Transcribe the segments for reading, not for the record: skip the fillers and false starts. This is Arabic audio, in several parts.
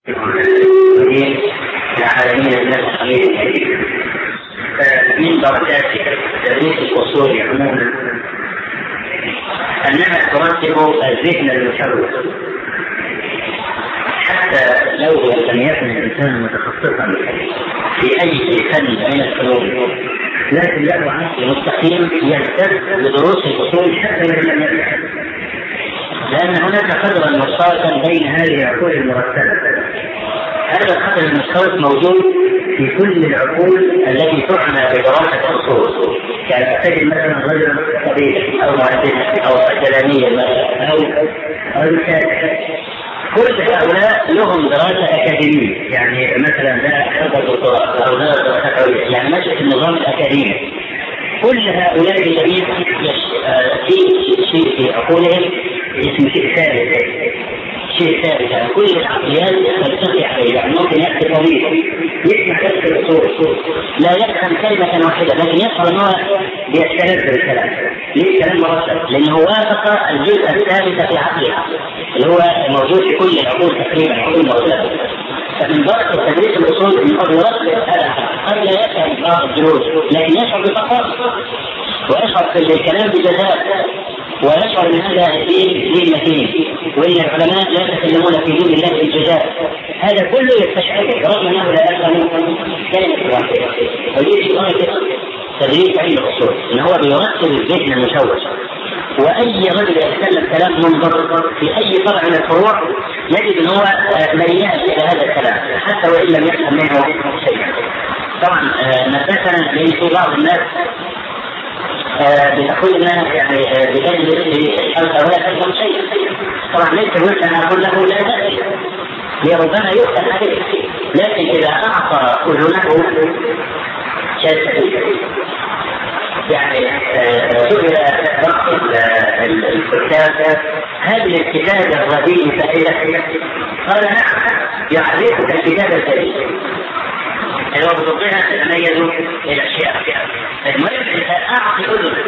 العالمين الناس من درجات تدريس الأصول عموما أنها ترتب الذهن المشوش، حتى لو لم يكن الإنسان متخصصا في أي فن من الفنون لكن له عقل مستقيم يلتزم بدروس الأصول حتى لو لم يفهم، لأن هناك قدرا مشتركا بين هذه العقول المرتبة. هذا القدر المشترك موجود في كل العقول التي تعنى بدراسة الأصول، يعني تجد مثلا رجل طبيب أو مهندس أو إعلامي أو كاتب، كل هؤلاء لهم دراسة أكاديمية، يعني مثلا لا حفظ الدكتوراه أو لا دراسة، يعني ماشي في النظام الأكاديمي. كل هؤلاء الذين في شيء في عقولهم اسمه شيء ثابت، يعني كل العقليات تلتقي عليه. يعني ممكن يأتي طبيب يسمع نفس الأصول لا يفهم كلمة واحدة، لكن يشعر أنه بيستلذ بالكلام. ليه كلام مرتب؟ لأنه وافق الجزء الثالث في عقله اللي هو موجود في كل العقول تقريبا، عقول مرتبة. فمن بركة تدريس الأصول أن يرتب هذا قد لا يفهم بعض الدروس، لكن يشعر بفقر ويشعر في الكلام بجزاء، ويشعر ان هذا دين متين، وان العلماء لا يتكلمون في دين الله بالجزاء. هذا كله يستشعره رغم انه لا يفهم كلمه واحده. ويجي درجه تدريس علم الاصول ان هو بيرتب الذهن المشوش، واي رجل يتكلم كلام منضبط في اي فرع من الفروع يجد ان هو ميال الى هذا الكلام حتى وان لم يفهم منه شيئا. طبعا مثلا في بعض الناس بتقولنا يعني بجانب الشيء ولا تفهم شيء. طبعا ليس مثل أن أقول له لا تأتي، لربما يؤتى عليه، لكن إذا أعطى أذنه شيء يعني سئل بعض الكتاب هل الكتاب الرديء فائدة؟ قال نعم، يعرفك الكتاب الكريم الوقت بها تتميز إلى أشياء. المهم أعطي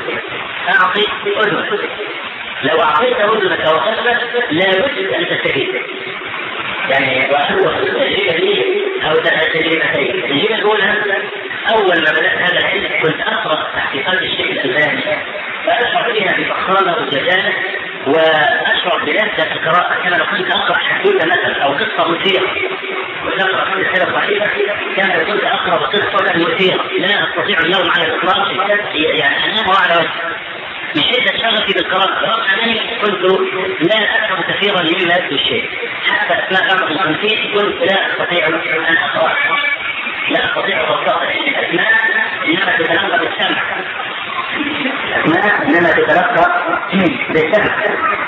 أذنك، لو أعطيت أذنك وقلبك لا بد أن تستفيد. يعني وأول التجربة لي أو تجربتين. التجربة الأولى أول ما بدأت هذا العلم كنت أقرأ تحقيقات الشيخ الألباني فأشعر فيها بفخامة وجلالة وأشعر بلذة القراءة كما لو كنت أقرأ حدوثة مثلا أو قصة مثيرة، وتقرأ سلسلة صحيحة كما لو كنت أقرأ قصة مثيرة لا أستطيع النوم على الإطلاق، يعني أنام على وجهي من شدة شغفي بالقراءة، رغم أنني كنت لا أفهم كثيرا مما يبدو الشيء. حتى أثناء أمر الخمسين كنت لا أستطيع أن أقرأ، لا أستطيع الرصاصة أثناء إنما تتلقى بالسمع، إنما تتلقى بالسمع.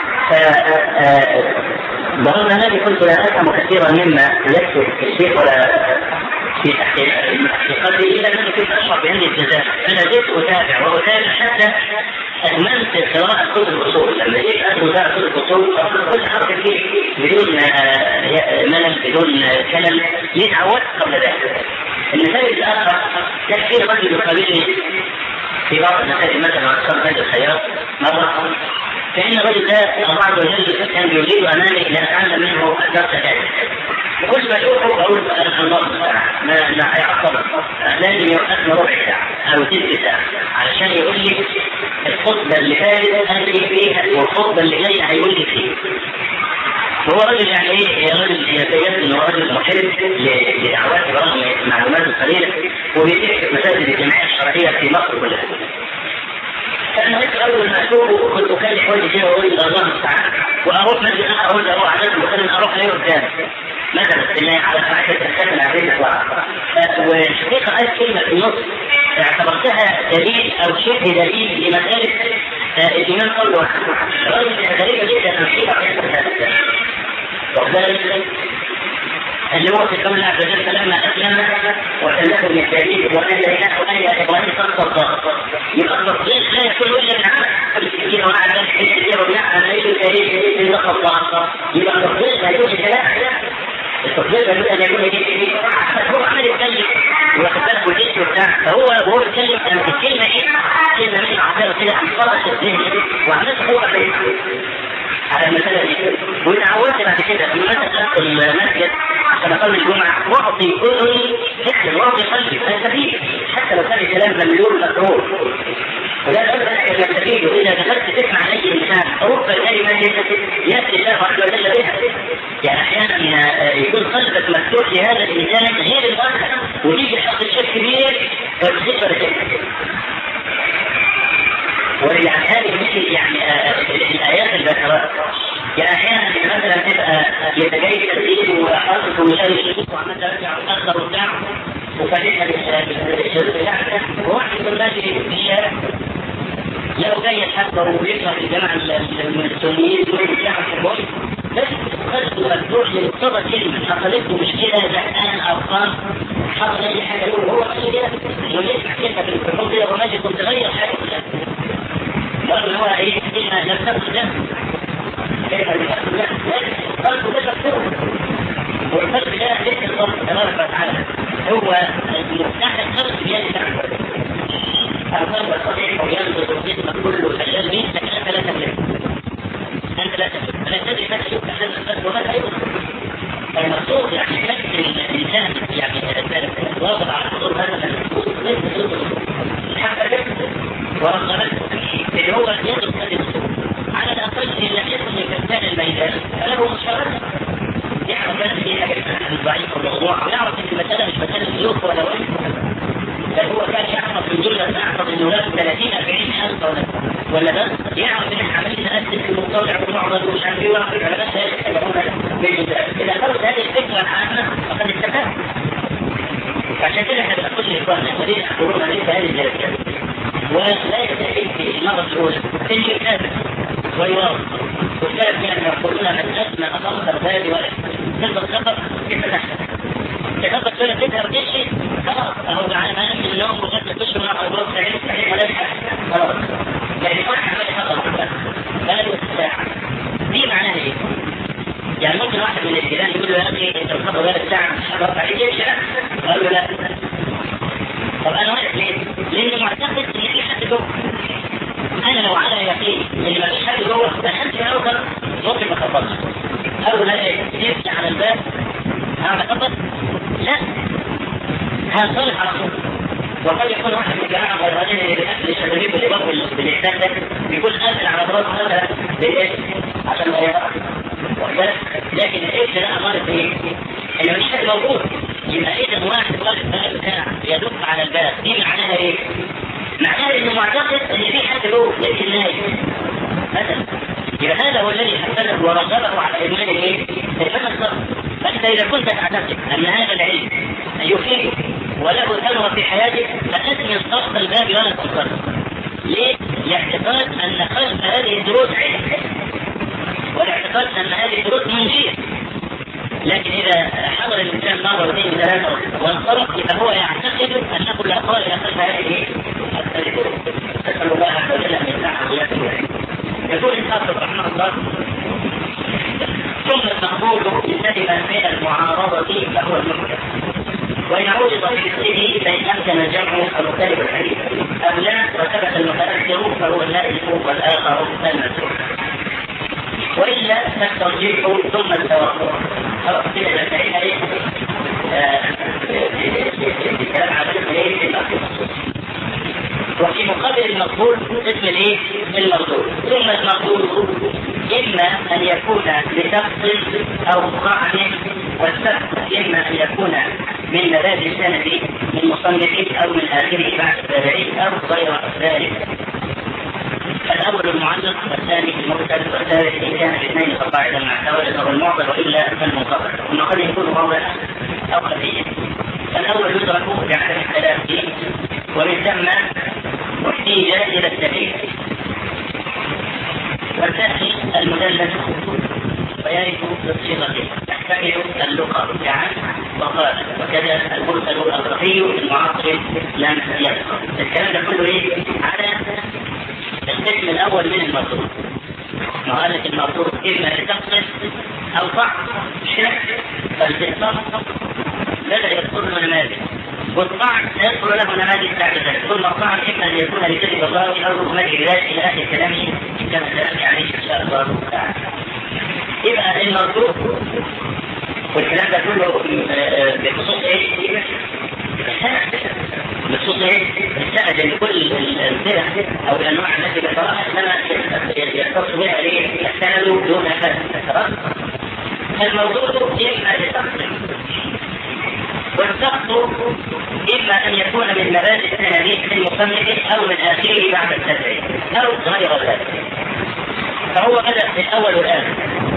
برغم أنني كنت لا أفهم كثيرا مما يكتب الشيخ ولا في تحقيقاتي، إلا أنني كنت أشعر بهذه الجزاء. أنا زلت أتابع حتى أدمنت قراءة كتب الأصول. لما جيت أتابع كتب الأصول كنت أحرك فيه بدون ملل بدون كلل، لتعودت قبل ذلك. المثال الآخر كان في رجل يقابلني في بعض المساجد مثلا وأذكر هذا الخيار مرة، فإن الرجل ده الله عز وجل كان يريد أمامي لأتعلم منه الدرس كامل. كل ما أشوفه أقول الله ما هيعطل، لازم يوقفنا ربع ساعة أو تلت ساعة علشان يقول لي الخطبة اللي فاتت أنهي فيها والخطبة اللي جاية هيقول لي فيها. هو رجل يعني ايه، رجل يتجسد انه رجل محب لدعوات برغم معلوماته القليله، وبيتحدث مساجد الجمعيه الشرعيه في مصر كلها. فانا اول ما اشوفه كنت اكلم وجهي كده واقول الله المستعان، واروح مسجد اخر اقول له عدد مثلا اروح عليه قدام مثلا بالله على صحه الكتاب عليه اطلاق. والحقيقه قالت كلمه في النص اعتبرتها دليل او شبه دليل لمساله الايمان قوله. رجل غريبه جدا في وذلك اللي هو في قول الله عز وجل فلما أسلم وسلمه من التأليف وأن إله وأن إبراهيم صدق. يبقى التصديق لا يكون إلا بالعمل كثير وعلى ذلك كثير وبناء على أي تاريخ صدق الله. يبقى التصديق لا يكون كلام، التصديق لا يكون هو عمل يتكلم ويخبرك بالاسم وبتاع، فهو يتكلم عن الكلمة كلمة من العبارة كده فرق الذهن وعملت قوة على المسألة دي. وتعودت بعد كده في المسجد كما قال الجمعة واعطي اذني فكر واعطي قلبي فاستفيد حتى لو كان الكلام مليون مكروه. ولا أبدا يستفيد إذا دخلت تسمع أي إنسان رب كلمة يأتي الله عز وجل بها. يعني أحيانا يكون قلبك مفتوح لهذا الإنسان غير الآخر ويجي حق الشيء كبير فيصيب الشيء. ولعن هذه مثل يعني الآيات البشرة يعني أحيانا مثلا تبقى يتجيب الدين وحاطط ومشاري الشيوخ وعمل ترجع وتأخر وبتاع وفاتحها بالشروط بتاعتها وواحد من الناس في الشارع لو جاي يتحضر ويكره الجماعة السنيين ويرجعوا الشباب بس قلبه مفتوح لمقتضى كلمة حصلت له مشكلة زهقان أرقام حصل أي حاجة يقول هو كده ويسمع كلمة في الحروب كده وما يكون تغير حاجة كلها. برضه هو إيه كلمة لم تكن له كيف لم تكن له قلبه ده مفتوح والقلب ده ليس الله تبارك وتعالى هو مفتاح القلب بيد الله. القلب الصحيح وينبض الجسم كله فشل منك أنت لا تملك أنت لا تملك فلا تدري متى يفتح هذا القلب ومتى يفتح. فالمقصود يعني كشف الإنسان يعني واضع على حضور هذا ليس حتى ورغبته اللي هو يدرس هذه الصورة على الأقل إن لم يكن لكتان الميدان فله مشاركة يعرف أن في حاجة ضعيف الموضوع ويعرف أن المسألة مش مسألة سلوك ولا وجه بل هو كان يعرف الجملة أعرف أنه له 30-40 ألف ولا بس يعرف أن عملية نأسس في المطلع ومعضل ومش عارف ايه وعرف على بس إذا خلص هذه الفكرة العامة فقد استفاد. عشان كده احنا بنقول لإخواننا الذين يحضرون ليس هذه الجلسات ولا يستفيد في المرة الأولى تنشي كتابة ويواصل وكتاب يعني يقولون من أسمى أخطر ذلك ولا تنظر خطر كيف تحدث تخطر كل تظهر تشي خلاص أهو معنا ما نمشي اليوم وغسل تشي مع أبواب صحيح ولا يحدث خلاص يعني ما حمل خطر قالوا الساعة دي معناها ايه؟ يعني ممكن واحد من الجيران يقول له يا أخي أنت الخطر غير الساعة مش حضرت عليك يمشي لا قال له لا. طب أنا واقف ليه؟ لأنه معتقد إن في حد جوه. أنا لو على يقين إن ما فيش حد جوه فأنت يا أوكر ممكن ما تخبطش. أول ما يفتح على الباب هذا خطر؟ لا. هذا صالح على طول. وقد يكون واحد من الجماعة غيرانين اللي بيأكل الشبابيب اللي بقوا بالإحسان ده بيكون قافل على براسه هذا بالإيش عشان ما يقع. لكن الإيش ده أمارة إيه؟ إنه مش حد موجود. يبقى إذا واحد واقف بقى بتاع يدق على الباب دي معناها إيه؟ معناها إنه معتقد إن في حد جوه لكن نايم. مثلا يبقى هذا هو الذي حسنه ورغبه على إدمان إيه؟ الفهم الصبر. فأنت إذا كنت تعتقد أن هذا العلم يفيدك وله ثمرة في حياتك فأثمن سقف الباب ولا تنصرف. ليه؟ لاعتقاد أن خلف هذه الدروس علم والاعتقاد أن هذه الدروس منشئة. لكن إذا حضر الإنسان مرة واثنين وثلاثة وانصرف يبقى هو يعتقد أنه لا قال إلى خلف هذه الدروس. أسأل الله عز وجل أن يفتحه ويأتي. يقول الحافظ رحمه الله ثم المقبول سلم من المعارضة فهو المحكم وإن عوض في مثله فإن أمكن جمعه فمختلف الحديث أو لا وثبت المتأثر فهو اللائق والآخر المسروق وإلا فالترجيح ثم التوقف خلاص كده نستعين عليه الكلام على وفي مقابل المقبول اسم الايه؟ المردود. ثم المردود اما ان يكون لشخص او طعن والسبب اما ان يكون من مبادئ السند من مصنفه او من اخره بعد التابعين او غير ذلك. الاول المعلق والثاني المرسل والثالث ان كان الاثنين فقاعدا مع الثالث او المعضل والا فالمنقطع ثم قد يكون موضعا او خفيا. الاول يدرك بعدم الكلام فيه ومن ثم احتيج الى الدليل. والثاني المدلس ويرث بصيغته تحتمل اللقاء كعن وقال وكذا المرسل الخفي المعاصر لم يذكر. الكلام ده كله ايه؟ على القسم الاول من المردود. مهارة المردود اما لتقصد او طعن شرك فالتقصد بدأ يذكر له نماذج والطعن يذكر له نماذج بعد ذلك. ثم الطعن اما ان يكون لكذب الراوي او رغم العلاج الى اخر كلامه كما سياتي عليه ان شاء الله تعالى. يبقى المردود والكلام ده كله بخصوص ايه؟ بخصوص ايه؟ السند لكل الفرق او الانواع التي ذكرها انما يختص بها السند دون هذا. الموضوع اما للتقصير، والسقط اما ان يكون من مبادئ السنديه المصنف او من اخره بعد التدريب او غير ذلك. فهو بدا في الاول والاخر.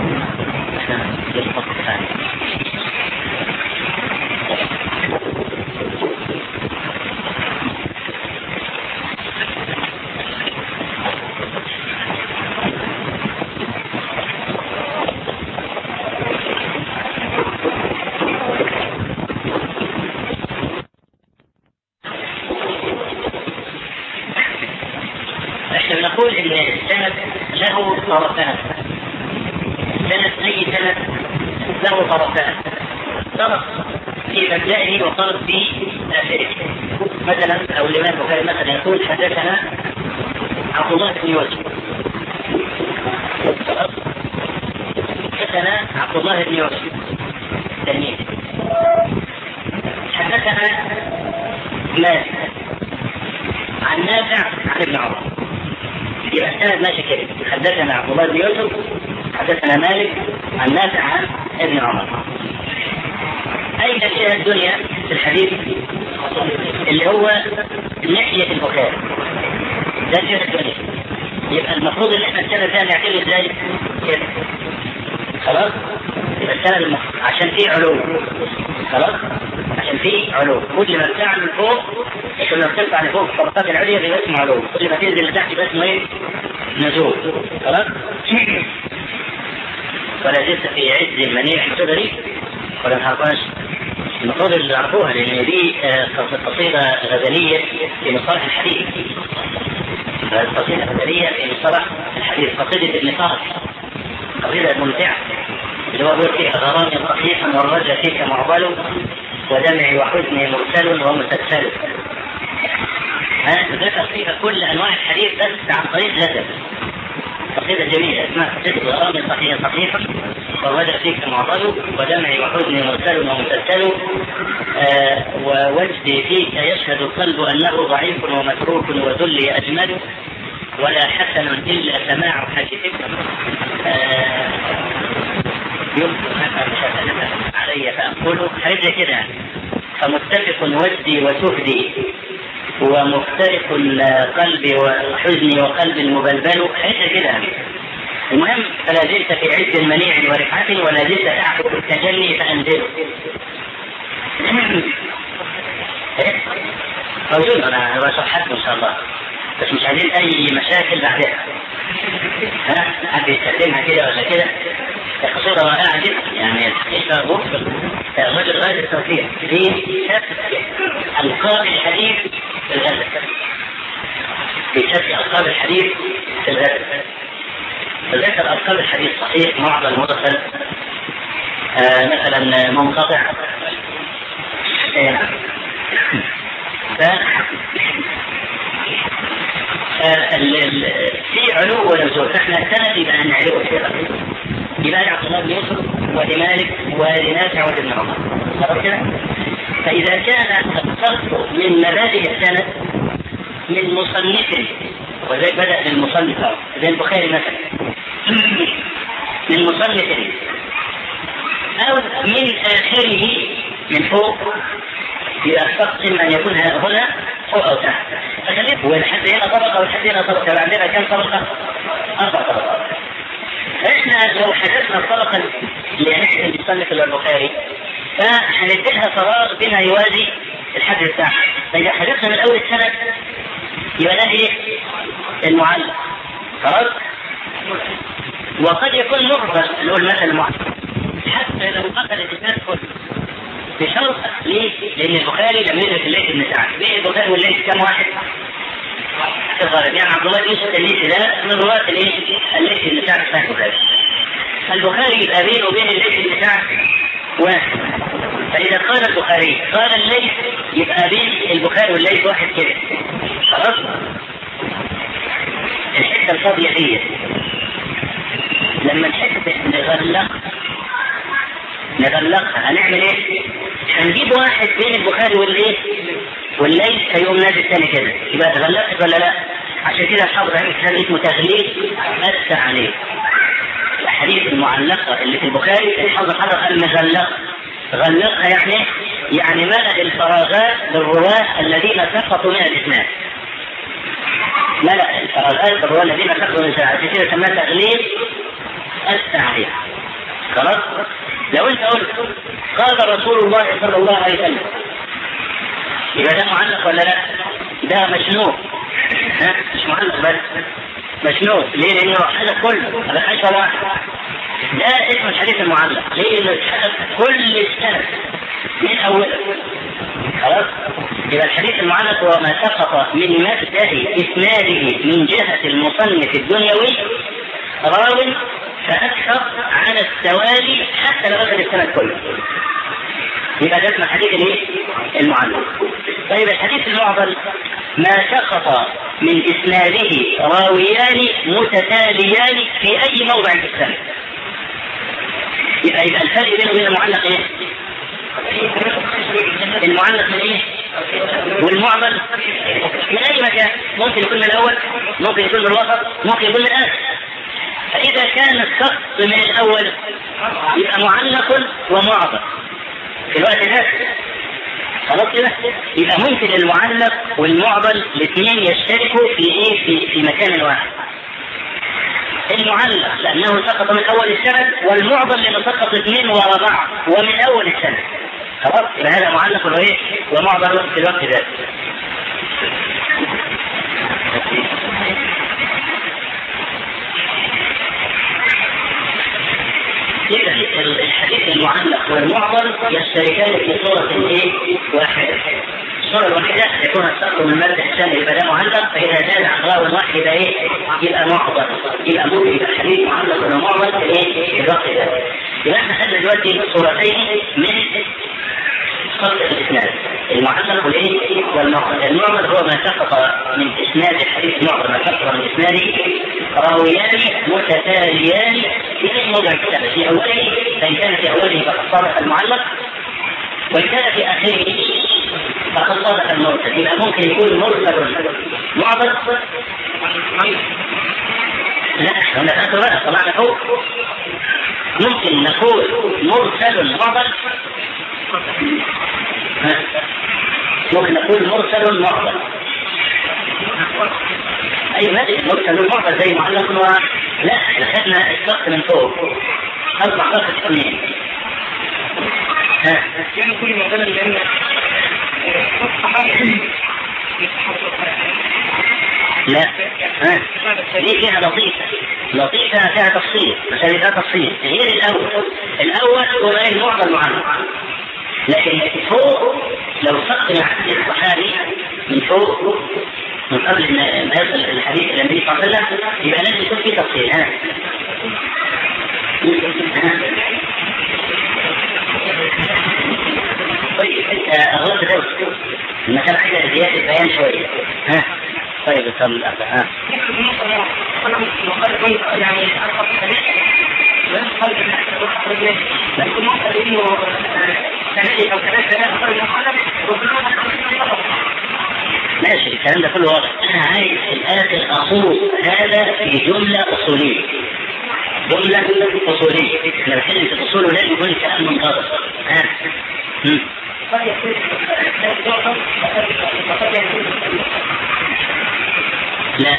نقول ان السند له طرفان. السند اي سند له طرفان، طرف في مبدئه وطرف في اخره. مثلا او الامام البخاري مثلا يقول حدثنا عبد الله بن يوسف، حدثنا عبد الله بن يوسف تلميذ، حدثنا مالك عن نافع عن ابن عمر. يبقى السند ماشي كده، حدثنا عبد الله بن يوسف، حدثنا مالك عن نافع عن ابن عمر. اين شيء الدنيا في الحديث اللي هو ناحية البخاري، ده شيء الدنيا. يبقى المفروض ان احنا السند ده نعتبر ازاي كده، خلاص؟ يبقى السند عشان فيه علو، خلاص؟ عشان فيه علو. كل ما بتاع من فوق، كل ما بترفع لفوق الطبقات العليا بيبقى اسمه علو، كل ما تنزل لتحت يبقى اسمه ايه؟ نزول، خلاص؟ ولا زلت في عز المنيع الصدري ولا نعرفهاش؟ المفروض اللي نعرفوها لان دي قصيدة غزلية في مصطلح الحديث. قصيدة غزلية في مصطلح الحديث، قصيدة ابن صالح، قصيدة ممتعة اللي هو بيقول فيها غرامي صحيحا والرجا فيك معضل ودمعي وحزني مرسل ومسلسل. ذكر فيها كل انواع الحديث بس عن طريق غزل. قصيدة جميلة اسمها قصيدة غرامي صحيحا والرجا فيك معضل ودمعي وحزني مرسل ومسلسل ووجدي فيك يشهد القلب انه ضعيف ومتروك وذلي اجمل ولا حسن الا سماع حديثك علي فأقول حاجة كده. فمتفق وجدي وسهدي ومفترق قلبي وحزني وقلبي المبلبل، حاجة كده. المهم فلا زلت في عز منيع ورفعة ولا زلت تعفو التجلي فأنزله. موجود أنا بشرحكم إن شاء الله، بس مش عايزين أي مشاكل بعدها. حد يستخدمها كده ولا كده. قصيدة رائعة جدا، يعني الحقيقة مفرق الرجل غاية التوفيق في شرح ألقاب الحديث في الغزل، في شرح ألقاب الحديث في الغزل. فذكر ألقاب الحديث صحيح، معضل، مرسل، مثلا منقطع. في علو ونزول، فاحنا السند يبقى نعلو الثقة، يبقى عبد الله بن يوسف ولمالك ولنافع وابن عمر. فإذا كان الصرف من مبادئ السند من مصنف، وذلك بدأ بالمصنف زي البخاري مثلا، من مصنف أو من آخره من فوق، يبقى الشخص إما أن يكون هنا فوق أو تحت. والحد هنا طبقة والحد هنا طبقة، عندنا كم طبقة؟ 4 طبقات. فإحنا لو حدثنا الطبقة اللي نحن المصنف البخاري فهنديلها فراغ بما يوازي الحد بتاعها. فإذا حدثنا من أول السنة يبقى ده إيه؟ المعلق، خلاص؟ وقد يكون مربط، نقول مثلا المعلق حتى لو أخذ الإسناد كله بشرط. ليه؟ لأن البخاري لم يدرك الليث بن سعد. بين البخاري والليث كم واحد؟ يعني عبد الله بن يوسف الليثي ده من رواة الليث بن سعد في البخاري. فالبخاري يبقى بينه وبين الليث بن سعد واحد. فإذا قال البخاري قال الليث يبقى بين البخاري والليث واحد كده، خلاص؟ الحتة الفاضية دي لما الحتة نغلق نغلقها. هنعمل ايه؟ هنجيب واحد بين البخاري والليل هيقوم نازل تاني كده، يبقى تغلقت ولا لا؟ عشان كده الحافظ عليه كتاب اسمه تغليق التعليق. الحديث المعلقة اللي في البخاري الحافظ قال مغلقة. غلقها يعني ملأ الفراغات بالرواة الذين سقطوا من الإسناد. ملأ الفراغات بالرواة الذين سقطوا من الإسناد، عشان كده سماه تغليق التعليق. خلاص؟ لو انت قلت قال رسول الله صلى الله عليه وسلم، يبقى ده معلق ولا لا؟ ده مشنوع. مش معلق بس، مشنوع. ليه؟ لانه حدث كله، هذا حدث واحد. ده اسم الحديث المعلق. ليه؟ لانه حدث كل السند من اوله. خلاص؟ يبقى الحديث المعلق هو ما سقط من مبدأ اسناده من جهة المصنف الدنيوي راو فأكثر على التوالي حتى لو أخذ السند كله. يبقى ده اسم الحديث المعلق. طيب الحديث المعضل ما سقط من إسناده راويان متتاليان في أي موضع في السند. يبقى الفرق بينه وبين المعلق ايه؟ المعلق من ايه؟ والمعضل من اي مكان، ممكن يكون من الاول، ممكن يكون من الوسط، ممكن يكون من الاخر. فاذا كان السقط من الاول يبقى معلق ومعضل في الوقت ده. خلاص كده؟ يبقى ممكن المعلق والمعضل الاثنين يشتركوا في ايه؟ في مكان واحد. المعلق لانه سقط من اول السند، والمعضل لانه سقط اثنين ورا بعض ومن اول السند. خلاص؟ يبقى هذا معلق وايه؟ ومعضل في الوقت ذاته. إذا الحديث المعلق والمعضل يشتركان في صورة ايه؟ واحدة. الصورة الواحدة يكون السقط من المادة الثانية يبقى ده معلق، فإذا زاد عن راو واحد يبقى ايه؟ يبقى معضل. يبقى ممكن يبقى الحديث معلق ولا معضل في ايه؟ في الوقت ده. يبقى احنا خدنا دلوقتي صورتين من سقط الإسناد، المعلق والايه؟ والمعضل. المعضل هو ما سقط من إسناد الحديث، المعضل ما سقط من إسناده راويان متتاليان في أي موضع الكتاب، في أوله فإن كان في أوله فقد صادق المعلق، وإن كان في آخره فقد صادق المرسل. يبقى ممكن يكون مرسل معضل. لا هنا فاتوا بقى طلعنا فوق. ممكن نقول مرسل معضل، ممكن نقول مرسل معضل. أي مادة مرسل المعضل زي معلق لا احنا خدنا السقط من فوق أصبح سقط اثنين. يعني كل معضلة لأن لا دي فيها لطيفة فيها تفصيل، مثلا فيها تفصيل غير الأول هو المعضل معلق. لكن فوق لو سقط الحديث الصحابي من فوق من قبل ما يصل الحديث إلى النبي صلى الله عليه وسلم يبقى لازم يكون في تفصيل. طيب أغلط ده المكان حاجة زيادة بيان شوية. طيب الكلام الأربع يعني ماشي الكلام ده كله واضح. أنا عايز الآن أصول هذا في جملة أصولية. جملة أصولية احنا بنحل في الأصول ولازم يكون الكلام منضبط. لا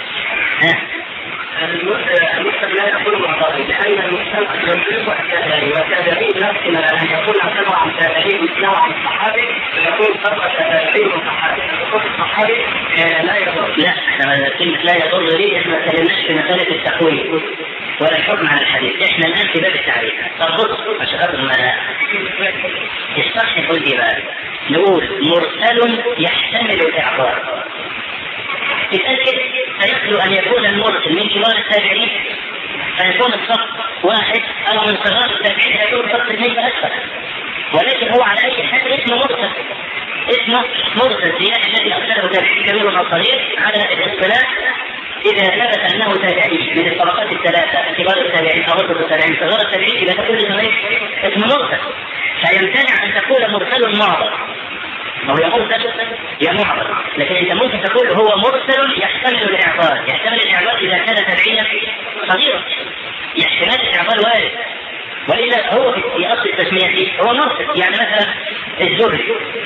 المسلم لا يكون معترض لأن المسلم ينطلق والتابعين نفسنا أن يكون سمع عن تابعين مثله عن الصحابي يكون سمع تابعين من الصحابي لا يضر. لا احنا كلمة لا يضر ليه احنا ما تكلمناش في مسألة التقويم ولا الحكم على الحديث. احنا الآن في باب التعريف. تربط عشان خاطر ما الصح نقول ايه بقى؟ نقول مرسل يحتمل الإعطاء. تتأكد فيخلو أن يكون المرسل من كبار التابعين فيكون الصف واحد أو من صغار التابعين فيكون الصف اثنين فأكثر، ولكن هو على أي حال اسمه مرسل. اسمه مرسل زيادة الذي أرسله تابعين كبير أو صغير على الاصطلاح إذا ثبت أنه تابعي من الطبقات الثلاثة كبار التابعين أو غرفة التابعين صغار التابعين إذا تكون اسمه مرسل، فيمتنع أن تقول مرسل معضل، أو يا مرسل يا معضل، لكن أنت ممكن تقول هو مرسل يحتمل الإعضال. يحتمل الإعضال إذا كان تابعيا صغيرا، احتمال الإعضال وارد، وإلا هو في أصل التسمية هو مرسل. يعني مثلا الزهري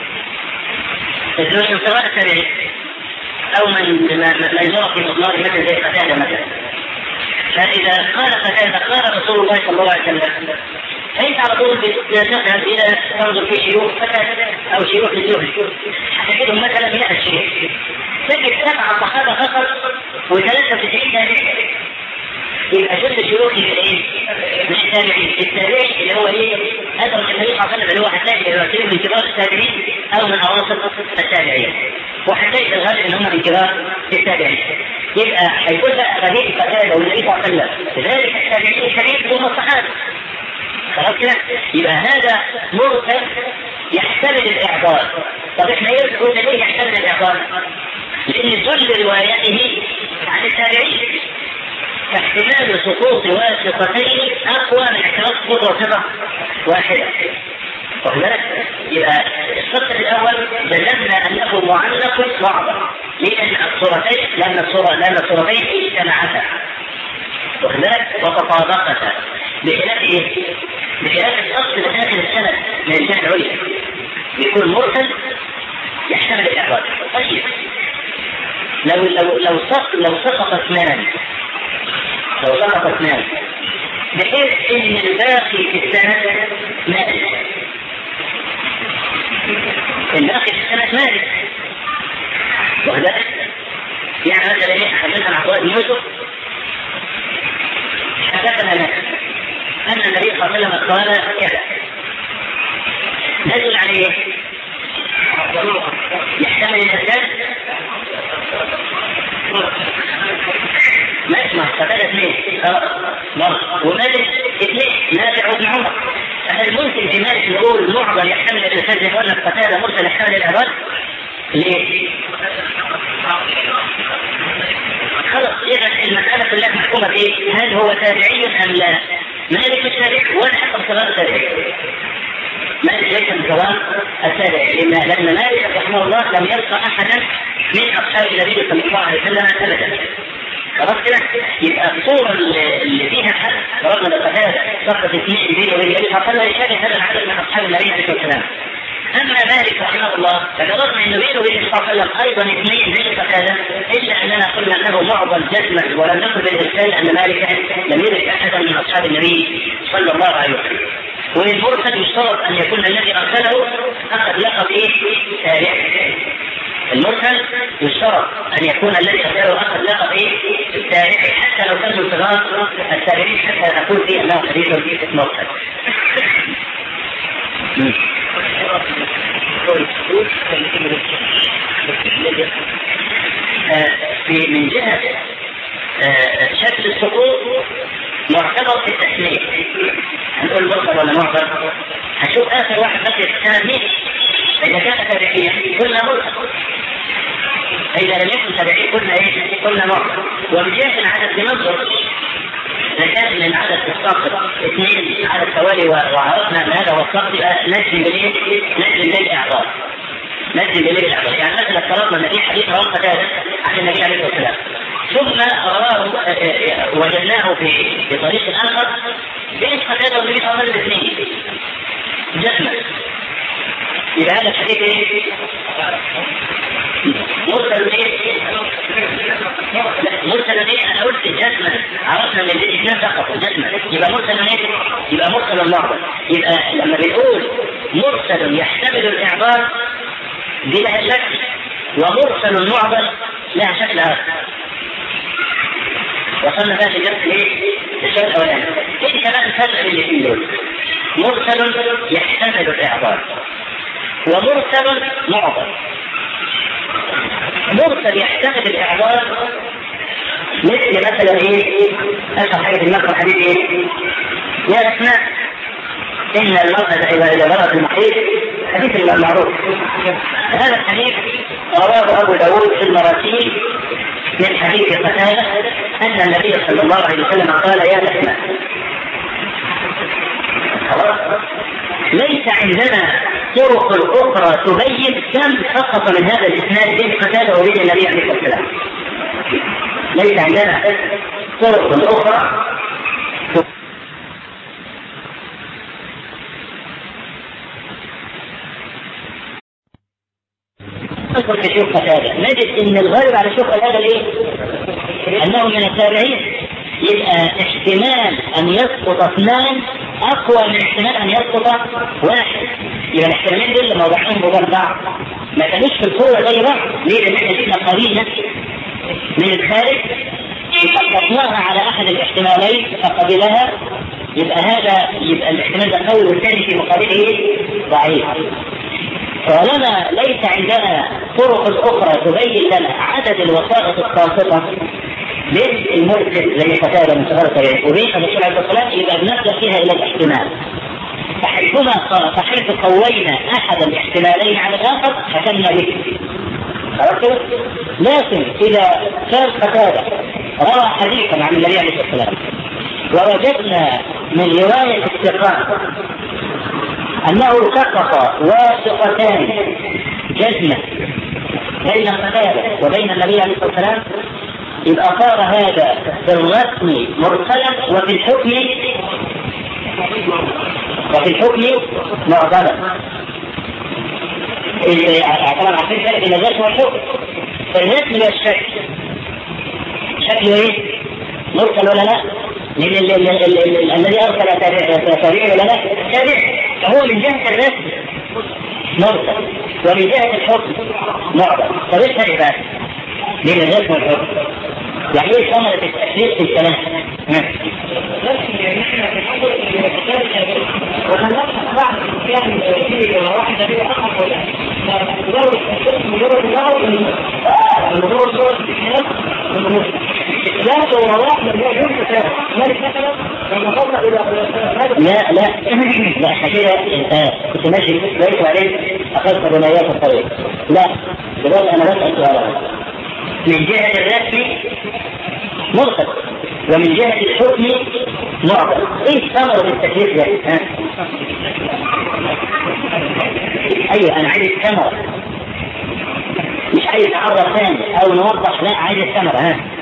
من صغار التابعين أو من يرى في مضمار مثل زي قتادة مثلا، فإذا قال قتادة قال رسول الله صلى الله عليه وسلم، فأنت على طول تذهب إلى تنظر في شيوخ قتادة أو شيوخ الزهري تجدهم مثلا 100 شيخ، تجد 7 صحابة فقط و93 تابعين. يبقى شفت شيوخي من التابعين، التابعي اللي هو أدرك النبي صلى الله عليه وسلم اللي هو هتلاقي من كبار التابعين أو من أواسط التابعين، وهتلاقي الغالب إن هم من كبار التابعين. يبقى هيكون بقى غريب قتادة والنبي صلى الله عليه وسلم ذلك التابعين الكبير هم الصحابة. خلاص كده؟ يبقى هذا مرسل يحتمل الإعضال. طب احنا يرجعون ليه يحتمل الإعضال؟ لأن كل روايته عن التابعين، فاحتمال سقوط واسطتين أقوى من احتمال سقوط واسطة واحدة. واخد بالك؟ يبقى الشرط الأول بينا أنه معلق معضل، لأن الصورتين اجتمعتا، واخد بالك؟ وتطابقتا، بخلاف ايه؟ بخلاف الأصل داخل السند من الجهة العليا بيكون مرسل يحتمل الإعضال. طيب لو سقط اثنان بحيث ان الباقي في السند مالك، وهذا يعني مثلا ايه؟ حدثنا عطاء بن يوسف حدثنا ان النبي صلى الله عليه وسلم قال كذا، ندل عليه يحتمل الاساس ما اسمه قتادة 2 ومالك 2 نافع وابن عمر. فهل ممكن في مالك نقول معضل يحتمل الاساس زي ما قلنا قتادة مرسل يحتمل الإعضال؟ ليه؟ خلاص إذا المسألة كلها محكومة بإيه؟ هل هو تابعي أم لا؟ مالك مش تابعي ولا حتى صغار التابعي. مالك ليس من صغار التابعي، لأن مالك رحمه الله لم يلقى أحدا من أصحاب النبي صلى الله عليه وسلم أبدا. خلاص كده؟ يبقى الصورة اللي فيها حد رغم القتادة سقط 2 بين وبين النبي صلى الله عليه وسلم يشابه هذا العدد من أصحاب النبي عليه الصلاة والسلام. أما مالك رحمه الله فبرغم أنه بينه وبين النبي صلى الله عليه وسلم أيضا 2 بين قتادة، إلا أننا قلنا أنه معضل جزما ولم نقل بالإرسال أن مالك لم يدرك أحدا من أصحاب النبي صلى الله عليه وسلم. والمرسل يشترط أن يكون الذي أرسله أخذ لقب تابعي. المرسل يشترط أن يكون الذي أرسله أخذ لقب تابعي حتى لو كان من صغار التابعين، حتى نقول فيه أنه حديث مرسل. من جهة شكل السقوط معتبر في التسمية، هنقول مرسل ولا معتبر؟ هنشوف آخر واحد بس كان مين. إذا كان تابعيا قلنا مرسل، إذا لم يكن تابعي قلنا معتبر. ومن جهة العدد بننظر إذا كان من عدد الساقط 2 على التوالي وعرفنا أن هذا هو الساقط، نجزم بالإعضال. يعني مثلا افترضنا أن في حديث رواه قتادة عن النبي عليه الصلاة والسلام، ثم رواه وجدناه في طريق آخر بين قتادة والنبي صلى الله عليه وسلم 2 جسما، إذا هذا الحديث مرسل انا قلت جسما، عرفنا من الاثنين فقط جسما، يبقى مرسل المعضل. يبقى لما بنقول مرسل يحتمل الإعضال دي لها شكل، ومرسل المعضل لها شكل آخر. وصلنا بقى الشكل الأولاني. إيه كمان الفرق بين الاثنين دول؟ مرسل يحتمل الإعضال ومرسل معضل. مرسل يحتمل الإعضال مثل مثلا أشهر حاجة في المقر حديث يا أسماء إن المرأة إذا بلغت المحيط، حديث المعروف. هذا الحديث رواه أبو داود في المراسيل من حديث قتادة أن النبي صلى الله عليه وسلم قال يا أسماء. ليس عندنا طرق أخرى تبين كم سقط من هذا الإسناد بين قتادة وبين النبي عليه الصلاة والسلام. ليس عندنا طرق أخرى نذكر في شيوخ قتادة نجد ان الغالب على شيوخ قتادة ايه؟ انه من التابعين، يبقى احتمال ان يسقط اثنان اقوى من احتمال ان يسقط واحد. يبقى الاحتمالين دول لما وضعهم بجنب بعض ما كانوش في القوة زي بعض. ليه؟ لان احنا جبنا قرينة من الخارج وطبقناها على احد الاحتمالين فقبلها، يبقى هذا يبقى الاحتمال ده قوي والثاني في مقابله ضعيف. طالما ليس عندنا طرق اخرى تبين لنا عدد الوسائط الساقطه بين المرسل زي قتادة من صغار التابعين وبين الرسول عليه الصلاه والسلام، يبقى بنلجا فيها الى الاحتمال. فحيث قوينا احد الاحتمالين على الاخر حكمنا به. خلاص. لكن اذا كان قتادة روى حديثا عن النبي عليه الصلاه والسلام ووجدنا من روايه الثقات أنه سقط واثقتان جزمة بين قتادة وبين النبي عليه الصلاة والسلام، يبقى صار هذا في الرسم مرسلا وفي الحكم معضلا. طبعا عشان ذلك إلى ذلك هو الحكم. فالرسم لا الشك شكله إيه؟ مرسل ولا لا؟ الذي أرسل تابعي ولا لا؟ تابعي. فهو من جهة الرسم مرسل ومن جهة الحكم معضل. طب ايش فرق بقى بين الرسم والحكم؟ يعني ايه ثمرة التأثير في الكلام؟ لا حقيقة انت كنت ماشي ليس عليك اخذت بنايات الطريق. لا دلوقتي انا بسأل سؤال. من جهة الرسم مرتب ومن جهة الحكم معضل. ايه ثمرة التكليف ده؟ ايوه انا عايز الثمرة، مش عايز نعرف ثاني او نوضح، لا عايز الثمرة.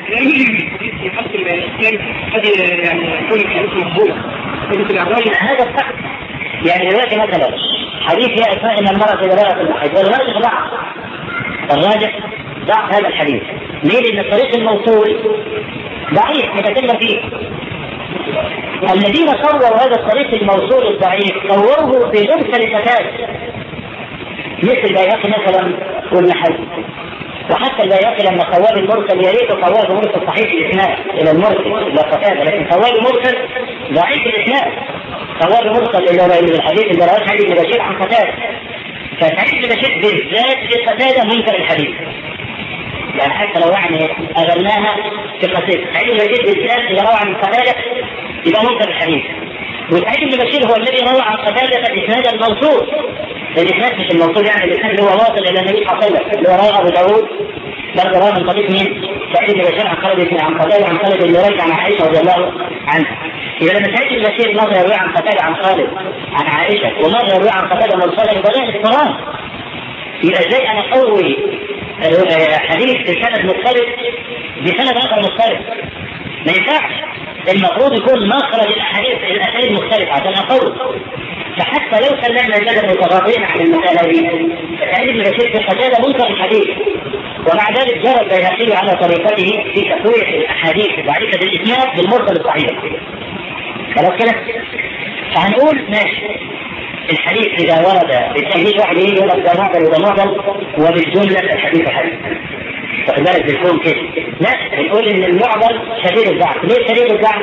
هذا الصح. يعني دلوقتي مثلا حديث يا اسماء ان المرأة اذا رأت المحيط والراجح ضعف، الراجح ضعف هذا الحديث. ليه؟ لان طريق الموصول ضعيف متكلم فيه. الذين صوروا هذا الطريق الموصول الضعيف صوروه في مرسل قتادة مثل البيهقي مثلا والنحوي. وحتى البيهقي لما صور المرسل يا ريت صور مرسل صحيح الاسناد الى المرسل لا قتادة، لكن صور مرسل ضعيف الاسناد. صور مرسل الى الحديث اللي رواه سعيد بن بشير عن قتادة، فسعيد بن بشير بالذات في قتادة منكر الحديث. يعني حتى لو يعني أغلناها في قتادة، سعيد بن بشير بالذات اللي روى عن قتادة يبقى منكر الحديث. وسعيد بن بشير هو الذي روى عن قتادة الإسناد الموصول. الإسناد مش الموصول يعني الإسناد اللي هو واصل إلى النبي صلى الله عليه وسلم اللي هو رواه أبو داوود برضه رواه من طريق مين؟ سعيد بن بشير عن خالد عن قتادة عن خالد اللي رجع عن عائشة رضي الله عنها. إذا لما سعيد بن بشير مرة يروي عن قتادة عن خالد عن عائشة ومرة يروي عن قتادة مرسلا يبقى ده اضطراب. يبقى ازاي انا اقوي حديث بسند مختلف بسند اخر مختلف؟ ما ينفعش. المفروض يكون مخرج الاحاديث مختلف عشان اقوي. فحتى لو سلمنا الجدل متغاضين عن المساله دي، فسعيد بن بشير في قتادة منكر الحديث، ومع ذلك جرى البيهقي على طريقته في تقوية الاحاديث ضعيفة الاسناد بالمرسل الصحيح. خلاص كده؟ فهنقول ماشي الحديث إذا ورد بالتمهيد واحد يقول لك ده معضل وده معضل وبالجملة الحديث حديث. فقد بالك بالكون كده. لا بنقول إن المعضل شديد الضعف. ليه شديد الضعف؟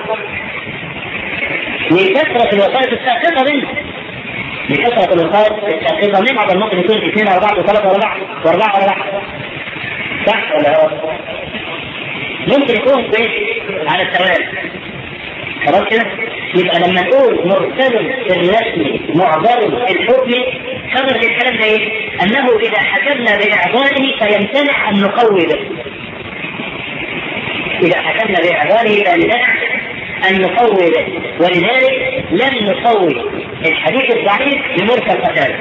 لكثرة الوسائط الساقطة منه. لكثرة الوسائط الساقطة منه. معضل ممكن يكون 2 أو 4 و3 و4 و4 صح ولا هو؟ ممكن يكون بيت على التوالي. خلاص كده؟ يبقى لما نقول مرسل في الرسم معضل في الحكم خبر الكلام ده ايه؟ انه اذا حكمنا باعضائه فيمتنع ان نقوي به. إذا حكمنا بإعذاره فلنا أن نقوي به، ولذلك لم نقوي الحديث الضعيف بمرسل قتادة.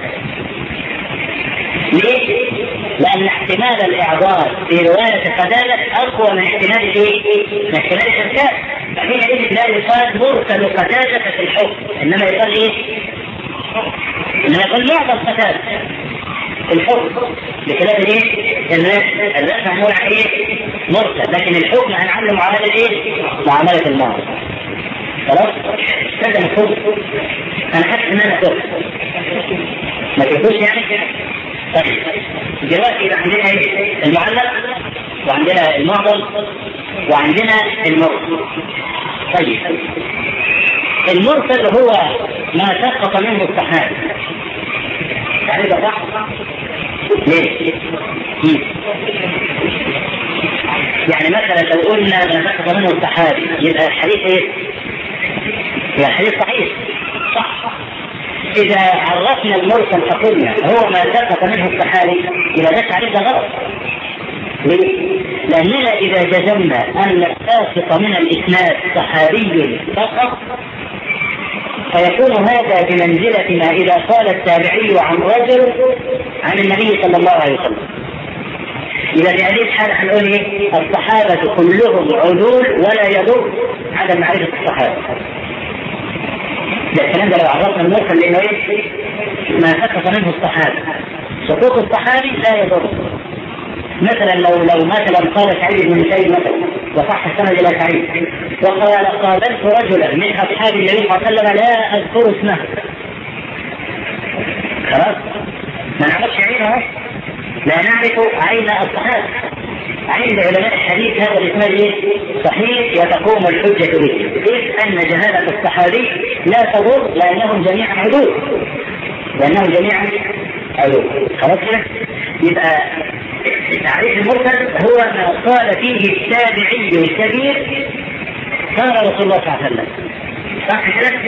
ليه؟ لأن احتمال الإعذار في رواية قتادة أقوى من احتمال من احتمال الشركات، فحينئذ لا يقال مرسل قتادة في الحكم، إنما يقال إيه؟ إنما يقال معظم قتادة في الحكم، بخلاف إيه؟ الناس معمول على إيه؟ مرسل، لكن الحكم هنعمل معاملة إيه؟ معاملة المعظم. خلاص؟ هذا مفهوم. أنا حاسس إن أنا أقول ما تقولش يعني. طيب دلوقتي يبقى عندنا ايه؟ المعلق، وعندنا المعضل، وعندنا المرسل. طيب المرسل هو ما سقط منه الصحابي. يعني ده صح؟ ليه؟ يعني مثلا لو قلنا ما سقط منه الصحابي يبقى الحديث ايه؟ يبقى الحديث صحيح صح. إذا عرفنا المرسل فقلنا هو ما سقط منه الصحابي يبقى ده تعريف غلط. ليه؟ لأننا إذا جزمنا أن الساقط من الإسناد صحابي فقط فيكون هذا بمنزلة ما إذا قال التابعي عن رجل عن النبي صلى الله عليه وسلم. إذا في هذه الحالة هنقول إيه؟ الصحابة كلهم عدول ولا يضر عدم معرفة الصحابة. ده الكلام ده لو عرفنا المرسل لانه ايه؟ ما سقط منه الصحابي. سقوط الصحابي لا يضر. مثلا لو مثلا قال سعيد بن المسيب مثلا وصح السند الى سعيد وقال قابلت رجلا من اصحاب النبي صلى الله عليه وسلم لا اذكر اسمه، خلاص ما نعرفش عينه، لا نعرف عين الصحابي. عند علماء الحديث هذا الاسناد ايه؟ صحيح وتقوم الحجة به، إذ أن جهالة الصحابي لا تضر لأنهم جميعا عدول، خلاص كده؟ يبقى تعريف المرسل هو ما قال فيه التابعي الكبير قال رسول الله صلى الله عليه وسلم. صح كده؟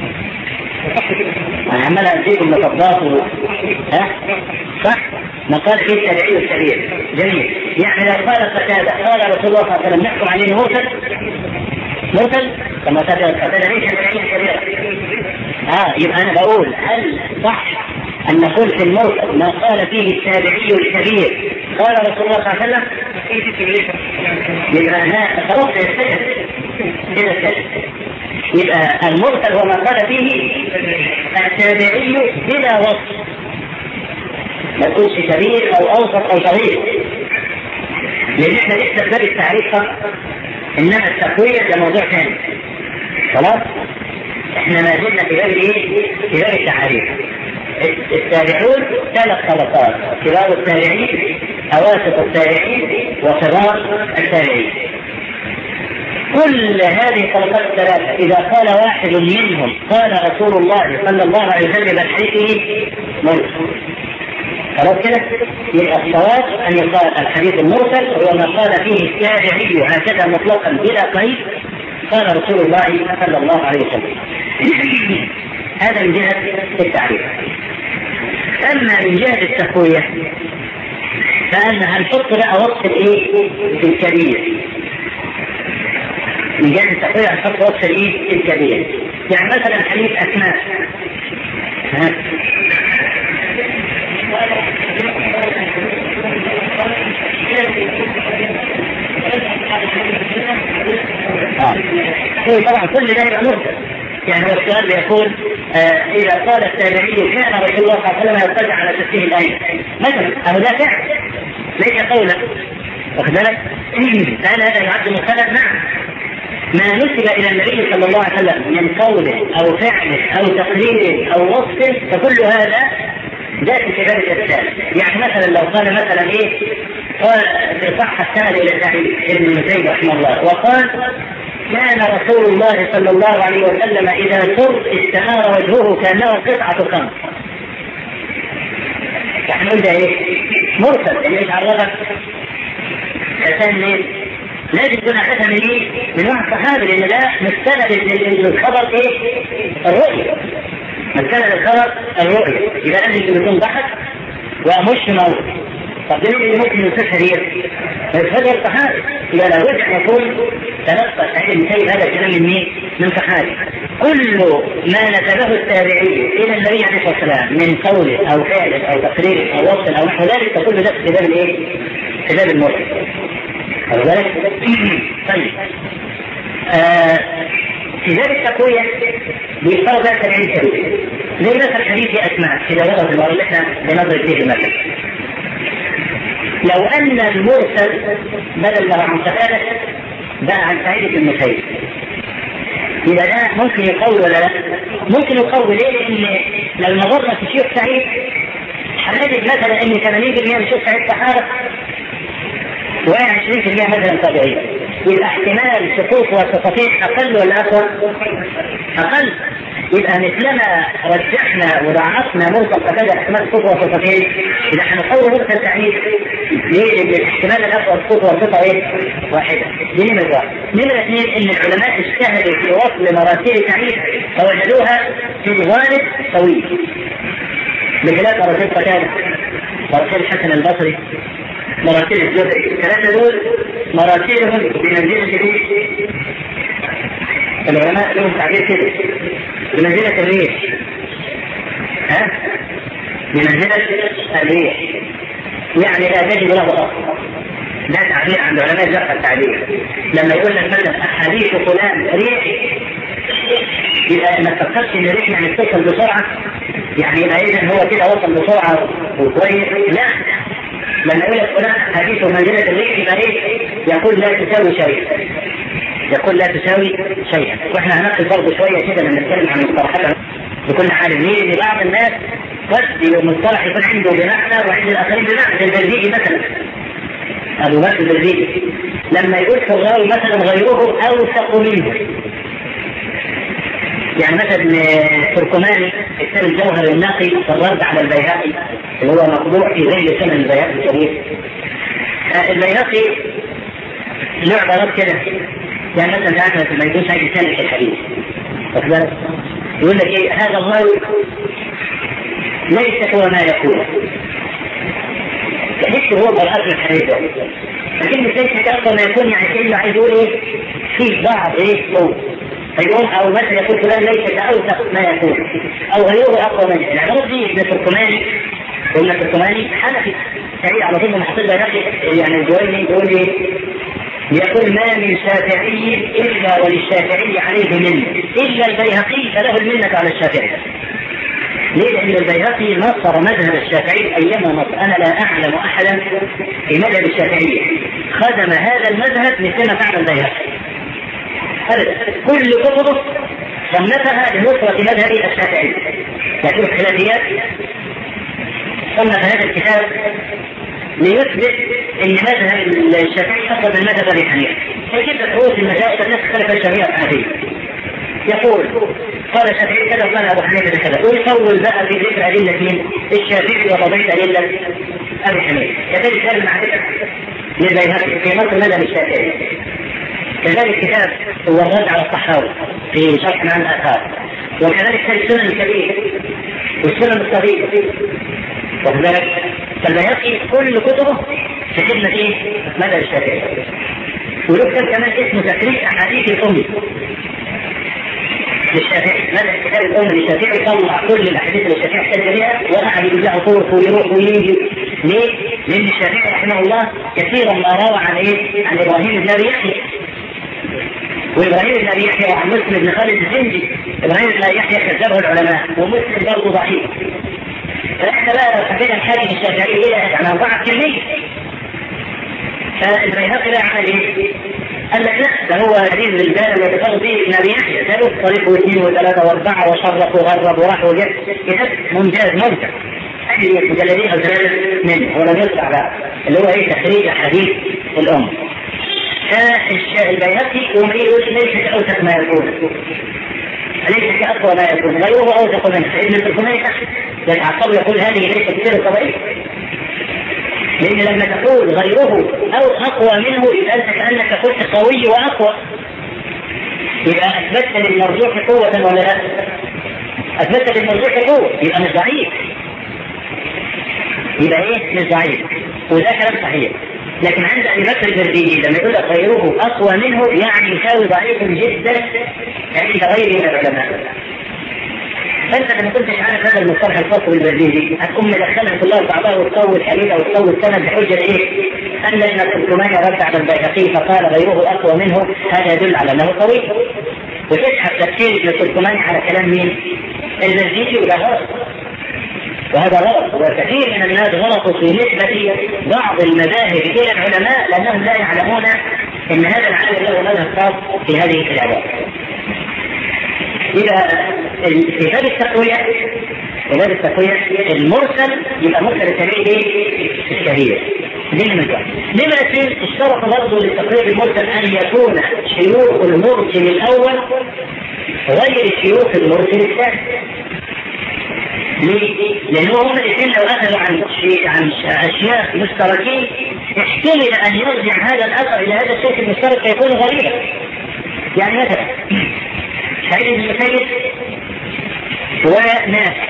أنا عمال أديكم مطبات صح؟ ما قال فيه التابعي الكبير. جميل. يعني لو قال قتادة قال رسول الله صلى الله عليه وسلم نحكم عليه مرسل كما قتادة ليس تابعيا كبيرا. يبقى أنا بقول هل صح أن نقول في المرسل ما قال فيه التابعي الكبير قال رسول الله صلى الله عليه وسلم؟ يبقى خلاص كده. يبقى المرسل هو ما قال فيه التابعي بلا وصف، ما تقولش كبير او اوسط او صغير، لان احنا لسه باب التعريف فقط، انما التقوية ده موضوع ثاني. خلاص احنا ما زلنا في باب ايه؟ في باب التعريف. التابعون 3 طبقات: كبار التابعين، اواسط التابعين، وصغار التابعين. كل هذه الطبقات 3 اذا قال واحد منهم قال رسول الله صلى الله عليه وسلم الحديث مرسل. خلاص كده؟ يبقى الصواب ان يقال الحديث المرسل هو ما قال فيه التابعي هكذا مطلقا بلا قيد قال رسول الله صلى الله عليه وسلم. هذا من جهة التعريف. اما من جهة التقوية فان هنحط بقى وصف الايه؟ في الكبير. من جهة التقوية هنحط وصف الايه؟ الكبير. يعني مثلا حديث اسماء طبعا كل ده يبقى مرسل. يعني هو السؤال بيقول اذا قال التابعي كان رسول الله صلى الله عليه وسلم يرتجع على تسليم الايه مثلا، او ده فعل ليس قولا، واخد بالك؟ فهل هذا يعد مرسلا؟ نعم. ما نسب الى النبي صلى الله عليه وسلم من قول او فعل او تقرير او وصف فكل هذا ذات كبار الإرسال. يعني مثلا لو قال مثلا ايه؟ قال صح السند الى سعيد بن المسيب رحمه الله وقال كان رسول الله صلى الله عليه وسلم اذا سر استنار وجهه كانه قطعة خمر. يعني نقول ده ايه؟ مرسل. اللي يتعرضك كان لازم يكون حدث من ايه؟ من واحد صحابي، لان ده مستند للخبر ايه؟ الرؤية. مستند الخبر الرؤية. اذا لازم يكون ضحك ومش موت. طب ده اللي ممكن يفسر ايه؟ يفسر الصحابي. إذا لابد أن يكون تلقى سعيد المسيب هذا الكلام من مين؟ من صحابي. كل ما نسبه التابعي إلى النبي عليه الصلاة والسلام من قول أو فعل أو تقرير أو وصف أو نحو ذلك تقول ذلك في باب الإيه؟ في باب المرسل. ذلك طيب في باب التقوية بيصير ذات العلم كبير زي مثلا حديث أسماء إذا ورد المرة اللي احنا بنضرب فيه المثل. لو أن المرسل بدل ما عن قتادة بقى عن سعيد بن المسيب إذا ده ممكن يقوي ولا لا؟ ممكن يقوي. ليه؟ لأن لو نظرنا في شيخ سعيد هنجد مثلا أن 80% من شيخ سعيد صحابة و20% مثلا تابعين. يبقى احتمال سقوط وسقطين أقل ولا أقل؟ أقل. يبقى مثلما رجحنا وضعفنا مرسل قتادة احتمال سقوط وسقطين إذا هنقوي مرسل سعيد. ليه؟ لأن الاحتمال الأقوى سقوط وسقطة إيه؟ واحدة. دي نمرة واحد. نمرة اثنين إن العلماء اجتهدوا في وصل مراسيل سعيد فوجدوها في الغالب طويل. بخلاف مراسيل قتادة، مراسيل الحسن البصري، مراسيل الزهري، الثلاثة دول مراسيلهم بمنزلة العلماء لهم تعبير كده بمنزلة الريح. بمنزلة الريح يعني لا تجد له أصل. ده تعبير عند علماء جرح التعبير. لما يقول لك مثلا أحاديث فلان ريح يبقى ما تفكرش ان الريح يعني اتصل بسرعة يعني يبقى إذا هو كده وصل بسرعة وكويس. لا، لما يقول لك فلان حديث منزلة الريح يبقى ايه؟ يقول لا تساوي شيئا. يقول لا تساوي شيئا. واحنا هناخد برضه شوية كده لما نتكلم عن المصطلحات بكل عالم. ليه؟ ان بعض الناس قد المصطلح يكون عنده بمعنى وعند الاخرين بمعنى. البلديجي مثلا ابو بكر البلديجي لما يقول في الراوي مثلا غيره اوثق منه، يعني مثلا تركماني كتاب الجوهر النقي في الرد على البيهقي اللي هو مطبوع في ذيل ثمن البيهقي الشريف. البيهقي له عبارات كده يعني مثلا تعرف لما يكون شيء ثاني في الحديث يقول لك ايه؟ هذا الراوي ليس هو ما يقول. تحس هو بالأصل الحديث لكن ليس كأكثر ما يكون يعني كله عايز يقول ايه؟ في بعض ايه صوت فيقول او مثلا يقول فلان ليس كأوثق ما يقول او غيره اقوى منه. العبارات دي ابن تركماني وابن تركماني حنفي سعيد على طول محصل بينقي يعني الجويني يقول ايه؟ يقول ما من شافعي الا وللشافعي عليه منه الا البيهقي فله المنة على الشافعي. ليه؟ لأن البيهقي نصر مذهب الشافعي أيما نصر. أنا لا أعلم أحدا في مذهب الشافعية خدم هذا المذهب مثل ما فعل البيهقي. كل كتبه صنفها لنصرة مذهب الشافعي. لكن الخلافيات صنف هذا الكتاب ليثبت أن مذهب الشافعي أفضل من مذهب أبي حنيفة. فكيف رؤوس المذاهب الناس اختلف الشافعية الحنفية. يقول قال الشافعي كذا وقال ابو حنيفه كذا ويطول بقى في ذكر ادله مين؟ الشافعي وتضعيف ادله ابي حنيفه. كذلك هذا المعرفه للبيهقي في نص مذهب الشافعي. كذلك كتاب هو الرد على الصحاوي في شرح معنى الاثار. وكذلك السنن الكبير والسنن الصغير. وكذلك فالبيهقي كل كتبه في خدمه ايه؟ مذهب الشافعي. ويكتب كمان اسمه تفريق احاديث الامه للشافعي. ماذا الكتاب الأم للشافعي طلع كل الأحاديث اللي الشافعي احتج بها وقعد يجيب لها طرق ويروح ويجي. ليه؟ لأن الشافعي رحمه الله كثيرا ما روى عن إيه؟ عن إبراهيم بن أبي يحيى. وإبراهيم بن أبي يحيى وعن مسلم بن خالد الزنجي. إبراهيم بن أبي يحيى كذبه العلماء ومسلم برضه ضعيف. فإحنا بقى لو حبينا نحاكم الشافعي إلى عن 4%. فالبيهقي بقى عمل إيه؟ قال لك لا ده هو حديث الرجال اللي يتفرد به ابن ابي يحيى ثالث طريق واثنين وثلاثه واربعه وشرق وغرب وراح وجاب كتاب ممتاز ممتع. هذه مجلدين او ثلاثه منه ولم يطلع بقى اللي هو ايه؟ تخريج احاديث الام. البيهقي يقوم يقول ليس كاوثق ما يكون ليس كاقوى ما يكون غيره اوثق منه. فابن التركماني يتعصب يقول هذه ليست كثير طبيعيه. لأن لما تقول غيره أو أقوى منه يبقى أنت كأنك قلت قوي وأقوى. يبقى أثبتت للمرجوح قوة ولا لا؟ أثبتت للمرجوح قوة يبقى مش ضعيف. يبقى إيه؟ مش ضعيف. وده كلام صحيح. لكن عند ابي بكر البرديجي لما يقول لك غيره اقوى منه يعني يساوي ضعيف جدا عند غيره من العلماء. فانت لما كنتش عارف هذا المصطلح الخاص بالبرديجي هتقوم مدخلها كلها في بعضها وتطول حديث او تطول سند بحجه ايه؟ ان ابن التركماني رد على البيهقي فقال غيره اقوى منه، هذا يدل على انه قوي. وتسحب تفسير ابن التركماني على كلام مين؟ البرديجي وده غلط. وهذا غلط، وكثير من الناس غلطوا في نسبة بعض المذاهب إلى العلماء لأنهم لا يعلمون أن هذا العالم له مذهب خاص في هذه العبارة. إذا في باب التقوية المرسل يبقى مرسل التابعي الكبير. دي نمرة اثنين اشترط برضه للتقوية المرسل أن يكون شيوخ المرسل الأول غير شيوخ المرسل الثاني. ليه؟ لأنه هم الاثنين لو أخذوا عن أشياء مشتركين احتمل أن يرجع هذا الأثر إلى هذا الشيء المشترك فيكون غريبا. يعني مثلا سعيد بن المسيب ونافع.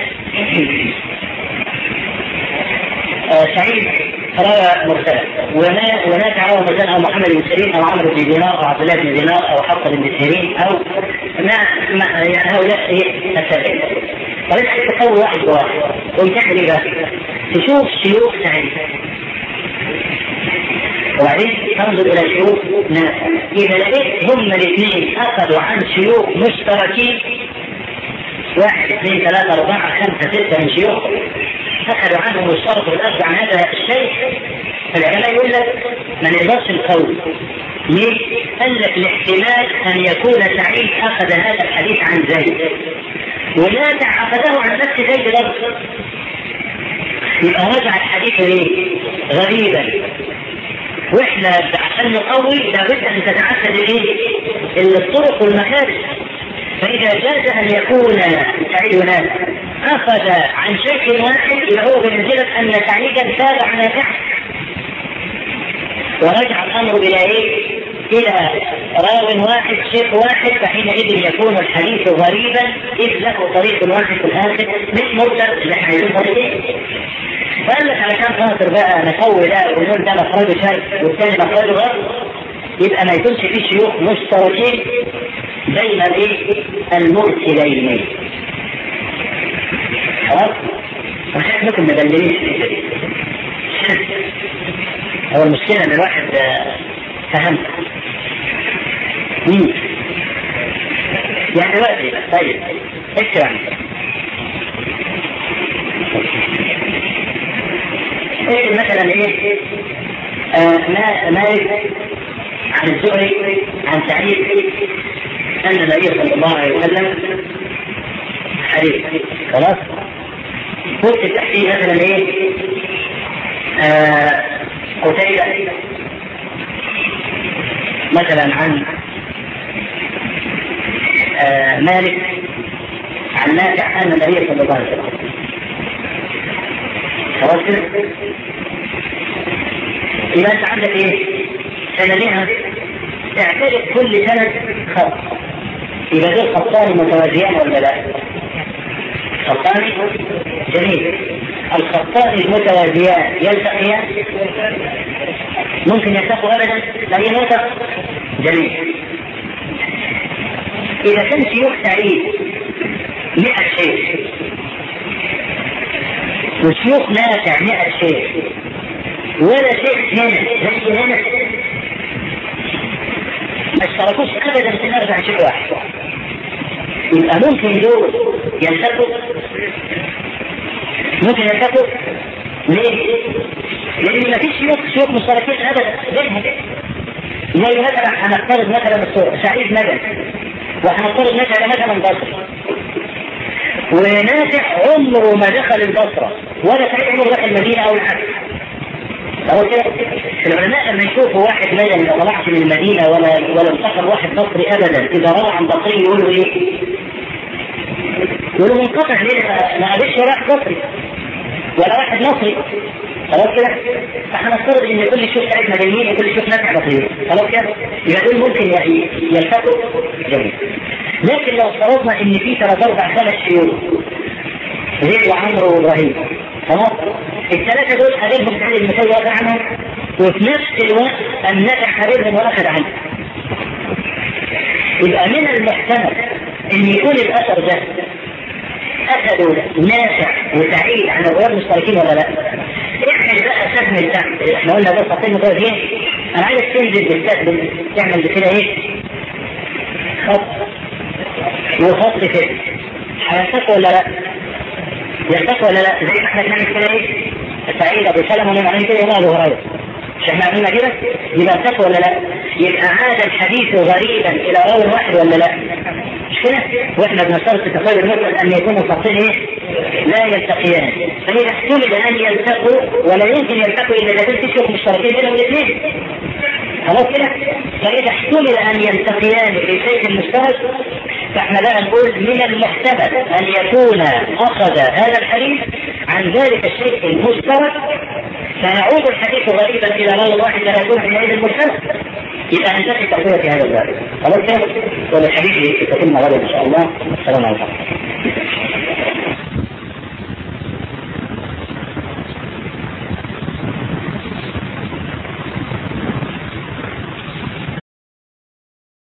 سعيد روى مرسلا ونافع روى مرسلا او محمد بن سيرين او عمرو بن دينار او عبد الله بن دينار او حفص بن سيرين او ما يعني هؤلاء التابعين. طيب تسوي واحد وتعمل ايه بقى؟ تشوف شيوخ سعيد وبعدين تنظر الى شيوخ نافع. اذا لقيت هم الاثنين اخذوا عن شيوخ مشتركين 1 2 3 4 5 6 من شيوخ أخذوا عنهم واشترطوا الأخذ عن هذا الشيء، فالعلماء يقول لك ما نقدرش القول. ليه؟ قال لك الاحتمال أن يكون سعيد أخذ هذا الحديث عن زيد ونافع أخذه عن نفس زيد برضه، يبقى رجع الحديث ليه؟ غريبا. واحنا عشان نقوي لابد أن تتعدد الطرق والمخارج. فإذا جاز أن يكون سعيد ونافع أخذ عن شيء واحد يهو بمنزلة أن سعيدا تابع نافعا، ورجع الأمر إلى إلى راو واحد شيخ واحد، فحينئذ يكون الحديث غريبا إذ له طريق واحد في الآخر مش مرسل اللي احنا عايزين طريقين. فقال لك علشان خاطر بقى نقوي ده ونقول ده مخرجه شرق والثاني مخرجه غرب، يبقى ما يكونش فيه شيوخ مشتركين بين المرسلين. خلاص؟ وحيث ممكن مبلغين هو المشكلة ان الواحد فهم يعني وقتي. طيب اكتب مثلا مالك عن الزهري عن سعيد أن النبي صلى الله عليه وسلم حديث. خلاص؟ قلت تحكي مثلا قتيبة مثلا عن مالك عن نافع أن النبي صلى الله عليه وسلم. خلاص كده؟ يبقى أنت عندك سندها اعترف كل سند خط. يبقى دول خطان متوازيان ولا لا؟ خطان جميل. الخطان المتوازيان يلتقيان؟ ممكن يلتقوا ابدا؟ لا يلتقوا. جميل. اذا كان شيوخ سعيد 100 شيخ وشيوخ نافع 100 شيخ ولا شيخ هنا ما اشتركوش ابدا في نرجع شيء واحد، يبقى ممكن دول يلتقوا. ممكن يلتقوا ليه؟ لان ما فيش شيوخ مشتركين ابدا بينهم. زي مثلا هنفترض مثلا سعيد مدني وهنفترض مثلا بصري ونافع عمره ما دخل البصره ولا سعيد عمره دخل المدينه او العكس. هو كده العلماء لما يشوفوا واحد مدني ما طلعش من المدينه ولا انتقل واحد بصري ابدا، اذا روى عن بصري يقولوا يقولوا منقطع ليه؟ ما قابلش واحد بصري ولا واحد مصري. خلاص كده؟ فهنفترض ان كل شيوخ سعيد مدنيين وكل شيوخ نافع بصريين. خلاص كده؟ يبقى دول ممكن يلتقوا. جميل. لكن لو افترضنا ان في 3 4 5 شيوخ زيد وعمرو وابراهيم، خلاص؟ ال3 دول قابلهم سعيد المسيب واقع عنهم وفي نفس الوقت النفع بينهم واخذ عنه. يبقى من المحتمل ان يكون الاثر ده اخذوا نافع وسعيد عن الغير مشتركين ولا لا؟ احنا بقى سهم الدعم، احنا قلنا بس خطين متوازيين، انا عايز تنزل بالسهم تعمل بكده ايه؟ خط وخط كده، هيلتقوا ولا لا؟ يلتقوا ولا لا؟ زي ما احنا بنعمل كده ايه؟ سعيد ابو سلمة ونعمل كده يوم ابو هريرة، مش احنا عملنا كده؟ يبقى التقوى ولا لا؟ يبقى عاد الحديث غريبا الى راوي واحد ولا لا؟ مش كده؟ واحنا بنشترط في تقويم المسلم ان يكونوا خطين ايه؟ لا يلتقيان، فاذا احتمل ان يلتقوا ولا يمكن يلتقوا الا اذا كنت تشوف مشتركين بينهم الاثنين. خلاص كده؟ فاذا احتمل ان يلتقيان بشيء مشترك فاحنا بقى نقول من المحتمل ان يكون اخذ هذا الحديث عن ذلك الشيء المشترك، فيعود الحديث غريبا الى راوي واحد لا يكون حينئذ المشترك، يبقى ننتهي التقوية في هذا الباب. خلاص كده؟ والحديث يتم غدا ان شاء الله. السلام عليكم.